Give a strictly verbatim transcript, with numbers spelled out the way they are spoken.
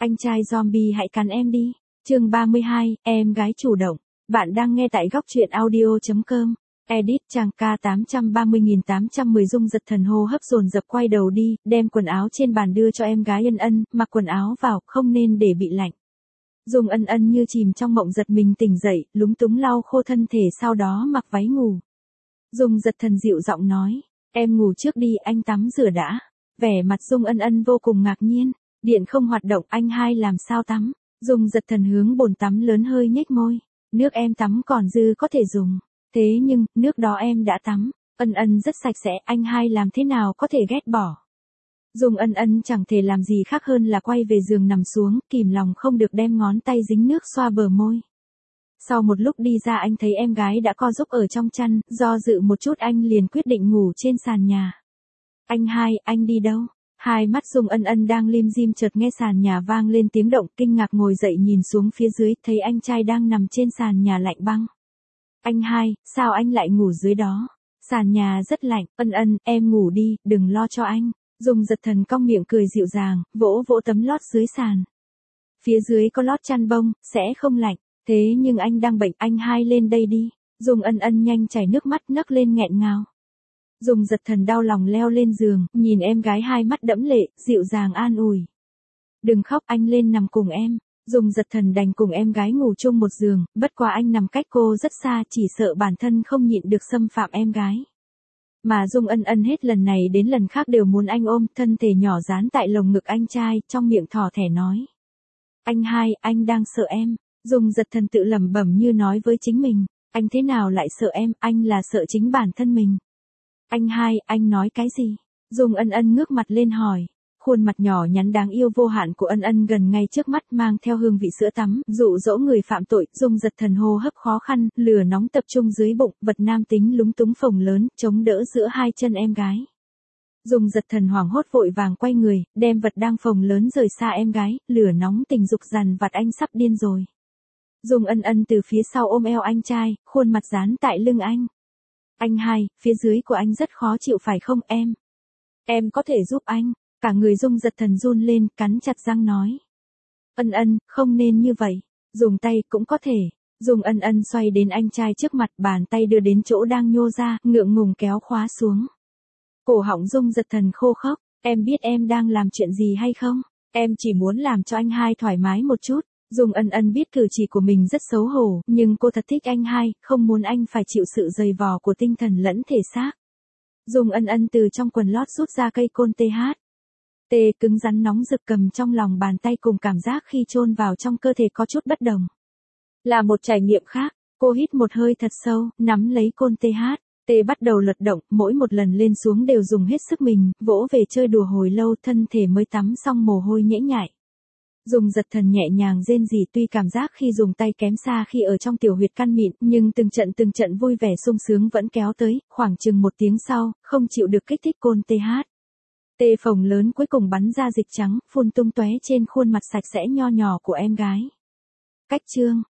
Anh trai zombie hãy cắn em đi. Chương ba mươi hai, em gái chủ động. Bạn đang nghe tại góc truyện audio chấm com. Edit trang K tám trăm ba mươi nghìn tám trăm mười. Dung Giật Thần hô hấp dồn dập quay đầu đi, đem quần áo trên bàn đưa cho em gái Ân Ân, mặc quần áo vào, không nên để bị lạnh. Dung Ân Ân như chìm trong mộng giật mình tỉnh dậy, lúng túng lau khô thân thể sau đó mặc váy ngủ. Dung Giật Thần dịu giọng nói, em ngủ trước đi, anh tắm rửa đã. Vẻ mặt Dung Ân Ân vô cùng ngạc nhiên, điện không hoạt động, anh hai làm sao tắm? Dung Giật Thần hướng bồn tắm lớn hơi nhếch môi, nước em tắm còn dư có thể dùng. Thế nhưng, nước đó em đã tắm, Ân Ân rất sạch sẽ, anh hai làm thế nào có thể ghét bỏ. Dung Ân Ân chẳng thể làm gì khác hơn là quay về giường nằm xuống, kìm lòng không được đem ngón tay dính nước xoa bờ môi. Sau một lúc đi ra anh thấy em gái đã co giúp ở trong chăn, do dự một chút anh liền quyết định ngủ trên sàn nhà. Anh hai, anh đi đâu? Hai mắt Dung Ân Ân đang lim dim chợt nghe sàn nhà vang lên tiếng động, kinh ngạc ngồi dậy nhìn xuống phía dưới, thấy anh trai đang nằm trên sàn nhà lạnh băng. Anh hai, sao anh lại ngủ dưới đó? Sàn nhà rất lạnh. Ân Ân, em ngủ đi, đừng lo cho anh. Dung Giật Thần cong miệng cười dịu dàng, vỗ vỗ tấm lót dưới sàn. Phía dưới có lót chăn bông, sẽ không lạnh. Thế nhưng anh đang bệnh, anh hai lên đây đi. Dung Ân Ân nhanh chảy nước mắt nấc lên nghẹn ngào. Dung Giật Thần đau lòng leo lên giường, nhìn em gái hai mắt đẫm lệ, dịu dàng an ủi. Đừng khóc, anh lên nằm cùng em. Dung Giật Thần đành cùng em gái ngủ chung một giường, bất quá anh nằm cách cô rất xa, chỉ sợ bản thân không nhịn được xâm phạm em gái. Mà Dung Ân Ân hết lần này đến lần khác đều muốn anh ôm, thân thể nhỏ dán tại lồng ngực anh trai, trong miệng thỏ thẻ nói. Anh hai, anh đang sợ em. Dung Giật Thần tự lẩm bẩm như nói với chính mình, anh thế nào lại sợ em, anh là sợ chính bản thân mình. Anh hai, anh nói cái gì? Dung Ân Ân ngước mặt lên hỏi. Khuôn mặt nhỏ nhắn đáng yêu vô hạn của Ân Ân gần ngay trước mắt mang theo hương vị sữa tắm, dụ dỗ người phạm tội. Dung Giật Thần hô hấp khó khăn, lửa nóng tập trung dưới bụng, vật nam tính lúng túng phồng lớn, chống đỡ giữa hai chân em gái. Dung Giật Thần hoảng hốt vội vàng quay người, đem vật đang phồng lớn rời xa em gái, lửa nóng tình dục dằn vặt anh sắp điên rồi. Dung Ân Ân từ phía sau ôm eo anh trai, khuôn mặt dán tại lưng anh. Anh hai, phía dưới của anh rất khó chịu phải không em? Em có thể giúp anh. Cả người Dung Giật Thần run lên, cắn chặt răng nói. Ân Ân, không nên như vậy. Dùng tay cũng có thể. Dung Ân Ân xoay đến anh trai trước mặt, bàn tay đưa đến chỗ đang nhô ra, ngượng ngùng kéo khóa xuống. Cổ họng Dung Giật Thần khô khốc. Em biết em đang làm chuyện gì hay không? Em chỉ muốn làm cho anh hai thoải mái một chút. Dung Ân Ân biết cử chỉ của mình rất xấu hổ, nhưng cô thật thích anh hai, không muốn anh phải chịu sự dày vò của tinh thần lẫn thể xác. Dung Ân Ân từ trong quần lót rút ra cây côn tê hát. Tê cứng rắn nóng rực cầm trong lòng bàn tay cùng cảm giác khi chôn vào trong cơ thể có chút bất đồng. Là một trải nghiệm khác, cô hít một hơi thật sâu, nắm lấy côn tê hát. Tê bắt đầu lật động, mỗi một lần lên xuống đều dùng hết sức mình, vỗ về chơi đùa hồi lâu, thân thể mới tắm xong mồ hôi nhễ nhại. Dung Giật Thần nhẹ nhàng rên rỉ, tuy cảm giác khi dùng tay kém xa khi ở trong tiểu huyệt căn mịn, nhưng từng trận từng trận vui vẻ sung sướng vẫn kéo tới, khoảng chừng một tiếng sau, không chịu được kích thích côn tê hát. Tê phồng lớn cuối cùng bắn ra dịch trắng, phun tung tóe trên khuôn mặt sạch sẽ nho nhỏ của em gái. Cách chương